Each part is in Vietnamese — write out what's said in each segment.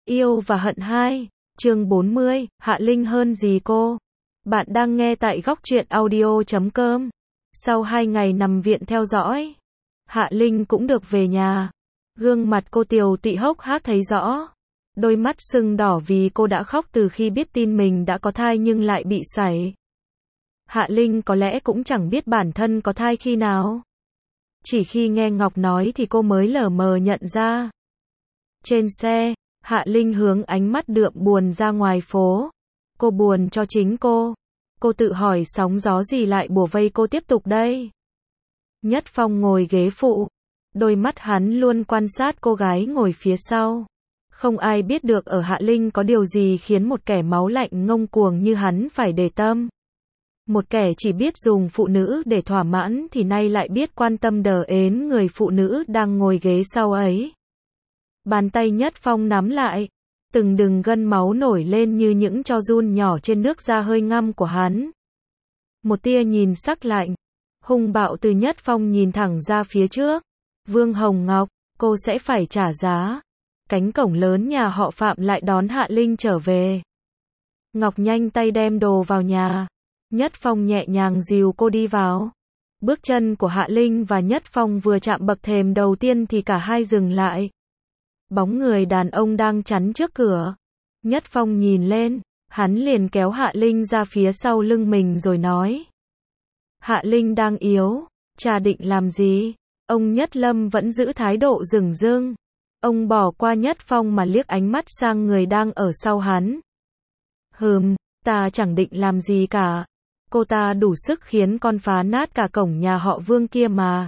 Yêu và hận 2, chương 40, Hạ Linh hơn gì cô? Bạn đang nghe tại góc truyện audio.com. Sau 2 ngày nằm viện theo dõi, Hạ Linh cũng được về nhà. Gương mặt cô tiều tụy hốc hác thấy rõ. Đôi mắt sưng đỏ vì cô đã khóc từ khi biết tin mình đã có thai nhưng lại bị sảy. Hạ Linh có lẽ cũng chẳng biết bản thân có thai khi nào. Chỉ khi nghe Ngọc nói thì cô mới lờ mờ nhận ra. Trên xe, Hạ Linh hướng ánh mắt đượm buồn ra ngoài phố. Cô buồn cho chính cô. Cô tự hỏi sóng gió gì lại bủa vây cô tiếp tục đây. Nhất Phong ngồi ghế phụ. Đôi mắt hắn luôn quan sát cô gái ngồi phía sau. Không ai biết được ở Hạ Linh có điều gì khiến một kẻ máu lạnh ngông cuồng như hắn phải để tâm. Một kẻ chỉ biết dùng phụ nữ để thỏa mãn thì nay lại biết quan tâm đờ ến người phụ nữ đang ngồi ghế sau ấy. Bàn tay Nhất Phong nắm lại, từng đường gân máu nổi lên như những tro giun nhỏ trên nước da hơi ngăm của hắn. Một tia nhìn sắc lạnh, hung bạo từ Nhất Phong nhìn thẳng ra phía trước. Vương Hồng Ngọc, cô sẽ phải trả giá. Cánh cổng lớn nhà họ Phạm lại đón Hạ Linh trở về. Ngọc nhanh tay đem đồ vào nhà. Nhất Phong nhẹ nhàng dìu cô đi vào. Bước chân của Hạ Linh và Nhất Phong vừa chạm bậc thềm đầu tiên thì cả hai dừng lại. Bóng người đàn ông đang chắn trước cửa. Nhất Phong nhìn lên, hắn liền kéo Hạ Linh ra phía sau lưng mình rồi nói. Hạ Linh đang yếu, cha định làm gì? Ông Nhất Lâm vẫn giữ thái độ dửng dưng. Ông bỏ qua Nhất Phong mà liếc ánh mắt sang người đang ở sau hắn. Ta chẳng định làm gì cả. Cô ta đủ sức khiến con phá nát cả cổng nhà họ Vương kia mà.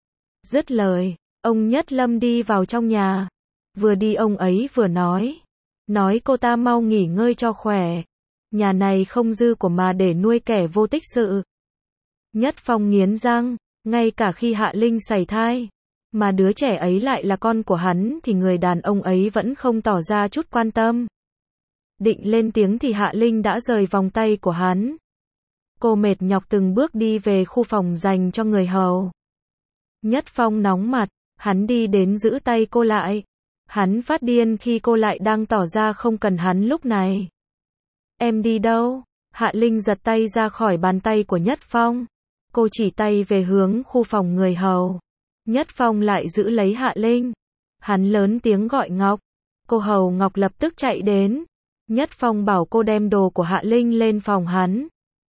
Dứt lời, ông Nhất Lâm đi vào trong nhà. Vừa đi ông ấy vừa nói. Nói cô ta mau nghỉ ngơi cho khỏe. Nhà này không dư của mà để nuôi kẻ vô tích sự. Nhất Phong nghiến răng, ngay cả khi Hạ Linh sảy thai, mà đứa trẻ ấy lại là con của hắn thì người đàn ông ấy vẫn không tỏ ra chút quan tâm. Định lên tiếng thì Hạ Linh đã rời vòng tay của hắn. Cô mệt nhọc từng bước đi về khu phòng dành cho người hầu. Nhất Phong nóng mặt, hắn đi đến giữ tay cô lại. Hắn phát điên khi cô lại đang tỏ ra không cần hắn lúc này. Em đi đâu? Hạ Linh giật tay ra khỏi bàn tay của Nhất Phong. Cô chỉ tay về hướng khu phòng người hầu. Nhất Phong lại giữ lấy Hạ Linh. Hắn lớn tiếng gọi Ngọc. Cô hầu Ngọc lập tức chạy đến. Nhất Phong bảo cô đem đồ của Hạ Linh lên phòng hắn.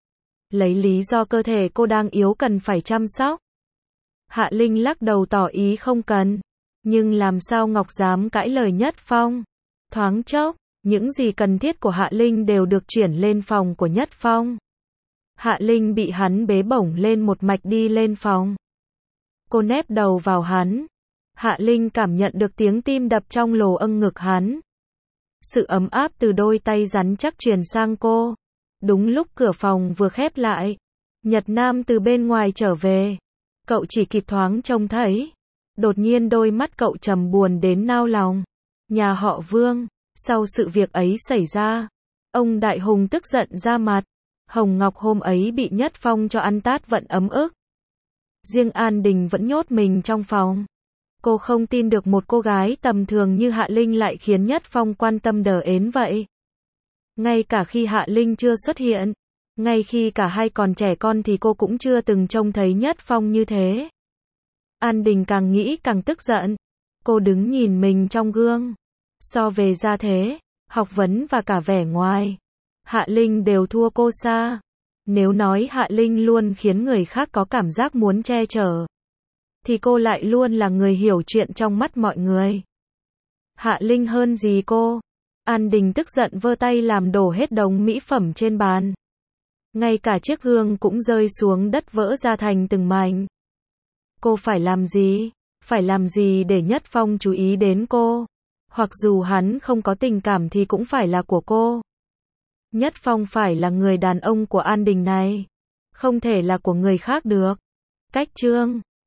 Lấy lý do cơ thể cô đang yếu cần phải chăm sóc. Hạ Linh lắc đầu tỏ ý không cần. Nhưng làm sao Ngọc dám cãi lời Nhất Phong. Thoáng chốc, những gì cần thiết của Hạ Linh đều được chuyển lên phòng của Nhất Phong. Hạ Linh bị hắn bế bổng lên một mạch đi lên phòng. Cô nép đầu vào hắn. Hạ Linh cảm nhận được tiếng tim đập trong lồ âng ngực hắn. Sự ấm áp từ đôi tay rắn chắc truyền sang cô. Đúng lúc cửa phòng vừa khép lại, Nhật Nam từ bên ngoài trở về. Cậu chỉ kịp thoáng trông thấy. Đột nhiên đôi mắt cậu trầm buồn đến nao lòng. Nhà họ Vương, sau sự việc ấy xảy ra, ông Đại Hùng tức giận ra mặt. Hồng Ngọc hôm ấy bị Nhất Phong cho ăn tát vận ấm ức. Riêng An Đình vẫn nhốt mình trong phòng. Cô không tin được một cô gái tầm thường như Hạ Linh lại khiến Nhất Phong quan tâm đờ ến vậy. Ngay cả khi Hạ Linh chưa xuất hiện, ngay khi cả hai còn trẻ con thì cô cũng chưa từng trông thấy Nhất Phong như thế. An Đình càng nghĩ càng tức giận. Cô đứng nhìn mình trong gương. So về gia thế, học vấn và cả vẻ ngoài, Hạ Linh đều thua cô xa. Nếu nói Hạ Linh luôn khiến người khác có cảm giác muốn che chở, thì cô lại luôn là người hiểu chuyện trong mắt mọi người. Hạ Linh hơn gì cô? An Đình tức giận vơ tay làm đổ hết đống mỹ phẩm trên bàn. Ngay cả chiếc gương cũng rơi xuống đất vỡ ra thành từng mảnh. Cô phải làm gì? Phải làm gì để Nhất Phong chú ý đến cô? Hoặc dù hắn không có tình cảm thì cũng phải là của cô. Nhất Phong phải là người đàn ông của An Đình này. Không thể là của người khác được. Cách chương